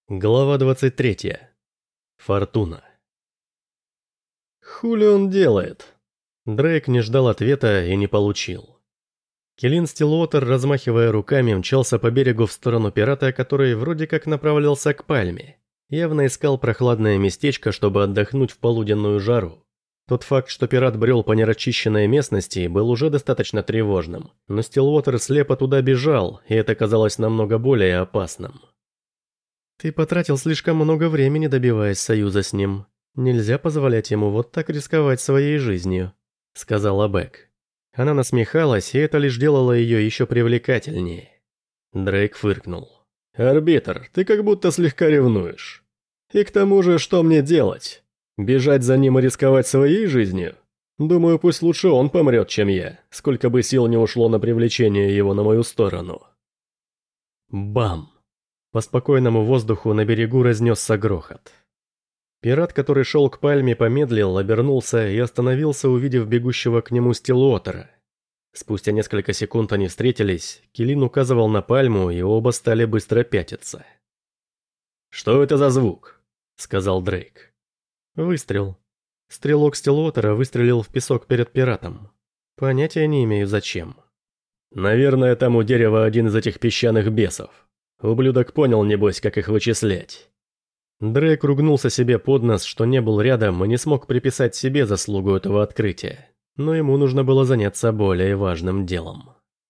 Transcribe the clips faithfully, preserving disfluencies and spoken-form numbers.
Глава двадцать третья. Фортуна. Хули он делает? Дрейк не ждал ответа и не получил. Келин Стиллуотер, размахивая руками, мчался по берегу в сторону пирата, который вроде как направлялся к пальме. Явно искал прохладное местечко, чтобы отдохнуть в полуденную жару. Тот факт, что пират брел по нерасчищенной местности, был уже достаточно тревожным, но Стиллуотер слепо туда бежал, и это казалось намного более опасным. «Ты потратил слишком много времени, добиваясь союза с ним. Нельзя позволять ему вот так рисковать своей жизнью», — сказала Бек. Она насмехалась, и это лишь делало ее еще привлекательнее. Дрейк фыркнул. «Арбитр, ты как будто слегка ревнуешь. И к тому же, что мне делать? Бежать за ним и рисковать своей жизнью? Думаю, пусть лучше он помрет, чем я, сколько бы сил не ушло на привлечение его на мою сторону». Бам! По спокойному воздуху на берегу разнесся грохот. Пират, который шел к пальме, помедлил, обернулся и остановился, увидев бегущего к нему Стиллуотера. Спустя несколько секунд они встретились, Келин указывал на пальму, и оба стали быстро пятиться. «Что это за звук?» — сказал Дрейк. «Выстрел. Стрелок Стиллуотера выстрелил в песок перед пиратом. Понятия не имею, зачем». «Наверное, там у дерева один из этих песчаных бесов. Ублюдок понял, небось, как их вычислять». Дрейк ругнулся себе под нос, что не был рядом и не смог приписать себе заслугу этого открытия, но ему нужно было заняться более важным делом.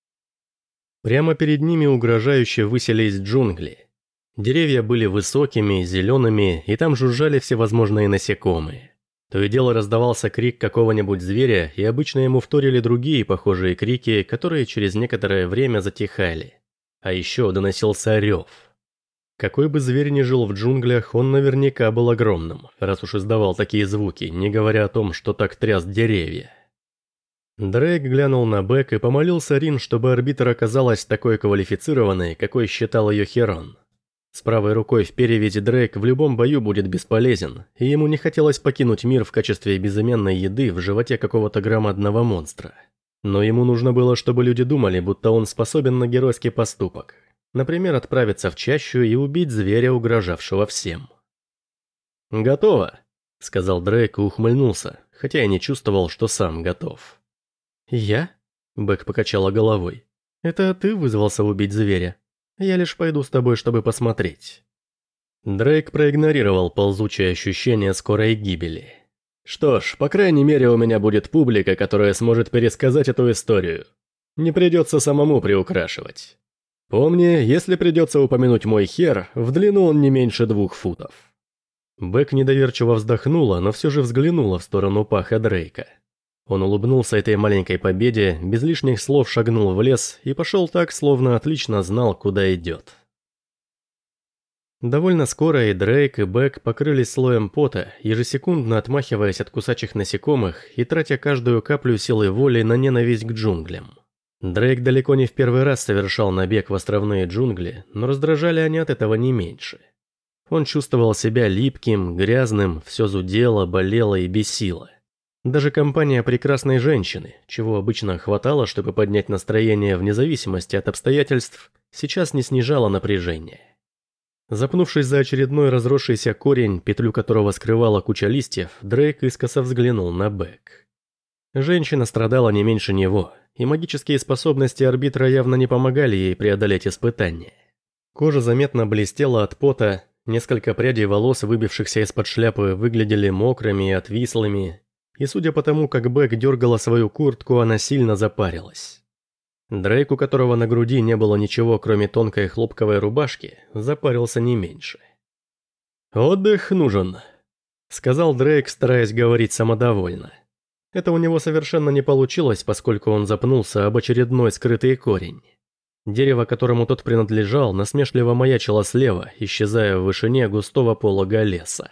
Прямо перед ними угрожающе высились джунгли. Деревья были высокими, зелеными, и там жужжали всевозможные насекомые. То и дело раздавался крик какого-нибудь зверя, и обычно ему вторили другие похожие крики, которые через некоторое время затихали. А еще доносился рев. Какой бы зверь ни жил в джунглях, он наверняка был огромным, раз уж издавал такие звуки, не говоря о том, что так тряс деревья. Дрейк глянул на Бек и помолился Рин, чтобы арбитр оказалась такой квалифицированной, какой считал ее Херон. С правой рукой в перевязи Дрейк в любом бою будет бесполезен, и ему не хотелось покинуть мир в качестве безыменной еды в животе какого-то громадного монстра. Но ему нужно было, чтобы люди думали, будто он способен на геройский поступок. Например, отправиться в чащу и убить зверя, угрожавшего всем. «Готово», — сказал Дрейк и ухмыльнулся, хотя и не чувствовал, что сам готов. «Я?» — Бек покачала головой. «Это ты вызвался убить зверя? Я лишь пойду с тобой, чтобы посмотреть». Дрейк проигнорировал ползучее ощущение скорой гибели. «Что ж, по крайней мере, у меня будет публика, которая сможет пересказать эту историю. Не придется самому приукрашивать. Помни, если придется упомянуть мой хер, в длину он не меньше двух футов». Бек недоверчиво вздохнула, но все же взглянула в сторону паха Дрейка. Он улыбнулся этой маленькой победе, без лишних слов шагнул в лес и пошел так, словно отлично знал, куда идет. Довольно скоро и Дрейк, и Бек покрылись слоем пота, ежесекундно отмахиваясь от кусачих насекомых и тратя каждую каплю силы воли на ненависть к джунглям. Дрейк далеко не в первый раз совершал набег в островные джунгли, но раздражали они от этого не меньше. Он чувствовал себя липким, грязным, все зудело, болело и бесило. Даже компания прекрасной женщины, чего обычно хватало, чтобы поднять настроение вне зависимости от обстоятельств, сейчас не снижала напряжение. Запнувшись за очередной разросшийся корень, петлю которого скрывала куча листьев, Дрейк искоса взглянул на Бек. Женщина страдала не меньше него, и магические способности арбитра явно не помогали ей преодолеть испытания. Кожа заметно блестела от пота, несколько прядей волос, выбившихся из-под шляпы, выглядели мокрыми и отвислыми, и судя по тому, как Бек дергала свою куртку, она сильно запарилась. Дрейк, у которого на груди не было ничего, кроме тонкой хлопковой рубашки, запарился не меньше. «Отдых нужен», — сказал Дрейк, стараясь говорить самодовольно. Это у него совершенно не получилось, поскольку он запнулся об очередной скрытый корень. Дерево, которому тот принадлежал, насмешливо маячило слева, исчезая в вышине густого полога леса.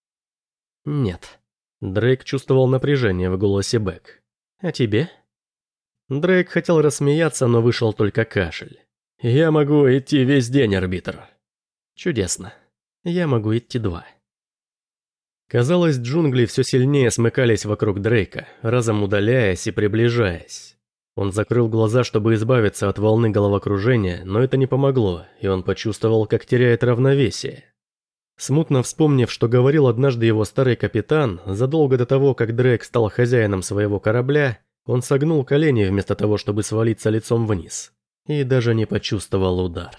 «Нет». Дрейк чувствовал напряжение в голосе Бек. «А тебе?» Дрейк хотел рассмеяться, но вышел только кашель. «Я могу идти весь день, арбитр». «Чудесно. Я могу идти два». Казалось, джунгли все сильнее смыкались вокруг Дрейка, разом удаляясь и приближаясь. Он закрыл глаза, чтобы избавиться от волны головокружения, но это не помогло, и он почувствовал, как теряет равновесие. Смутно вспомнив, что говорил однажды его старый капитан, задолго до того, как Дрейк стал хозяином своего корабля, он согнул колени вместо того, чтобы свалиться лицом вниз, и даже не почувствовал удар.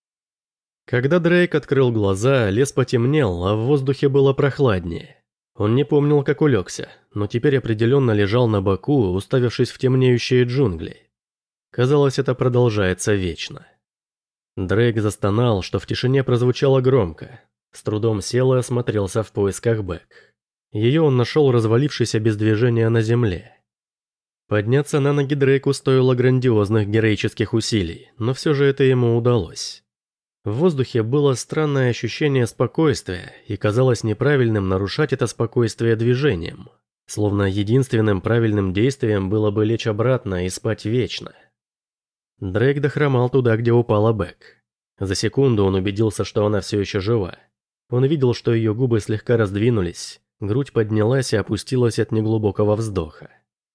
Когда Дрейк открыл глаза, лес потемнел, а в воздухе было прохладнее. Он не помнил, как улегся, но теперь определенно лежал на боку, уставившись в темнеющие джунгли. Казалось, это продолжается вечно. Дрейк застонал, что в тишине прозвучало громко. С трудом сел и осмотрелся в поисках Бек. Ее он нашел развалившейся без движения на земле. Подняться на ноги Дрейку стоило грандиозных героических усилий, но все же это ему удалось. В воздухе было странное ощущение спокойствия, и казалось неправильным нарушать это спокойствие движением. Словно единственным правильным действием было бы лечь обратно и спать вечно. Дрейк дохромал туда, где упала Бек. За секунду он убедился, что она все еще жива. Он видел, что ее губы слегка раздвинулись, грудь поднялась и опустилась от неглубокого вздоха.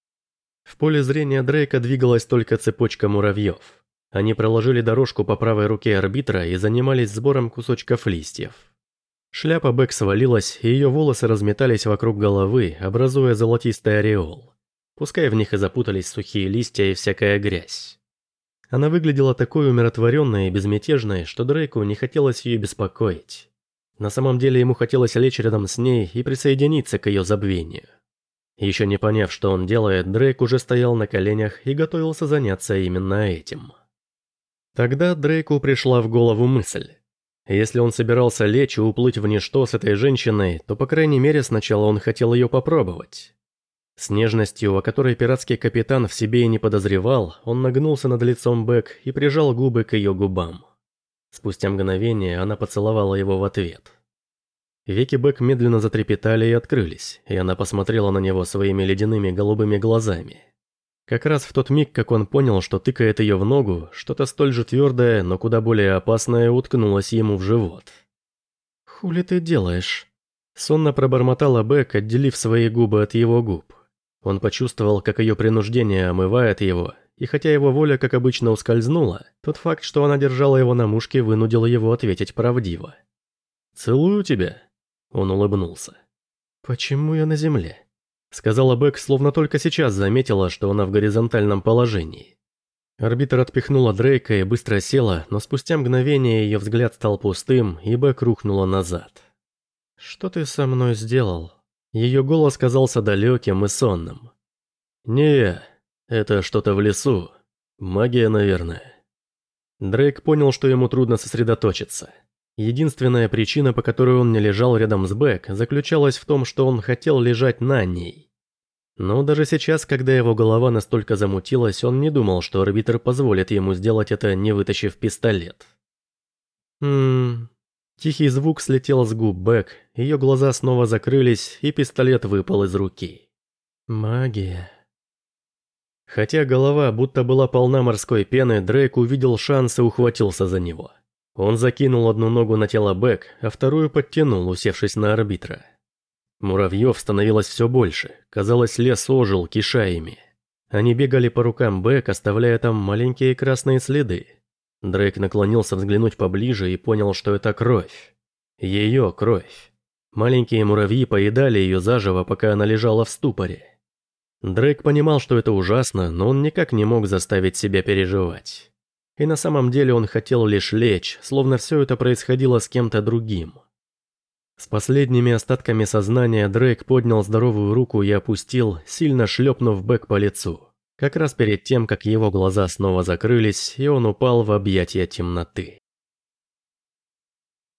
В поле зрения Дрейка двигалась только цепочка муравьев. Они проложили дорожку по правой руке арбитра и занимались сбором кусочков листьев. Шляпа Бек свалилась, и ее волосы разметались вокруг головы, образуя золотистый ореол. Пускай в них и запутались сухие листья и всякая грязь. Она выглядела такой умиротворенной и безмятежной, что Дрейку не хотелось ее беспокоить. На самом деле ему хотелось лечь рядом с ней и присоединиться к ее забвению. Еще не поняв, что он делает, Дрейк уже стоял на коленях и готовился заняться именно этим. Тогда Дрейку пришла в голову мысль. Если он собирался лечь и уплыть в ничто с этой женщиной, то, по крайней мере, сначала он хотел ее попробовать. С нежностью, о которой пиратский капитан в себе и не подозревал, он нагнулся над лицом Бек и прижал губы к ее губам. Спустя мгновение она поцеловала его в ответ. Веки Бек медленно затрепетали и открылись, и она посмотрела на него своими ледяными голубыми глазами. Как раз в тот миг, как он понял, что тыкает ее в ногу, что-то столь же твердое, но куда более опасное уткнулось ему в живот. «Хули ты делаешь?» Сонно пробормотала Бек, отделив свои губы от его губ. Он почувствовал, как ее принуждение омывает его, и хотя его воля, как обычно, ускользнула, тот факт, что она держала его на мушке, вынудил его ответить правдиво. «Целую тебя», — он улыбнулся. «Почему я на земле?» Сказала Бек, словно только сейчас заметила, что она в горизонтальном положении. Арбитр отпихнула Дрейка и быстро села, но спустя мгновение ее взгляд стал пустым, и Бек рухнула назад. «Что ты со мной сделал?» Ее голос казался далеким и сонным. «Не я. Это что-то в лесу. Магия, наверное». Дрейк понял, что ему трудно сосредоточиться. Единственная причина, по которой он не лежал рядом с Бек, заключалась в том, что он хотел лежать на ней. Но даже сейчас, когда его голова настолько замутилась, он не думал, что арбитр позволит ему сделать это, не вытащив пистолет. Ммм... Тихий звук слетел с губ Бек, ее глаза снова закрылись, и пистолет выпал из руки. Магия. Хотя голова будто была полна морской пены, Дрейк увидел шанс и ухватился за него. Он закинул одну ногу на тело Бек, а вторую подтянул, усевшись на арбитра. Муравьев становилось все больше, казалось, лес ожил, киша ими. Они бегали по рукам Бек, оставляя там маленькие красные следы. Дрейк наклонился взглянуть поближе и понял, что это кровь. Ее кровь. Маленькие муравьи поедали ее заживо, пока она лежала в ступоре. Дрейк понимал, что это ужасно, но он никак не мог заставить себя переживать. И на самом деле он хотел лишь лечь, словно все это происходило с кем-то другим. С последними остатками сознания Дрейк поднял здоровую руку и опустил, сильно шлепнув Бек по лицу. Как раз перед тем, как его глаза снова закрылись, и он упал в объятия темноты.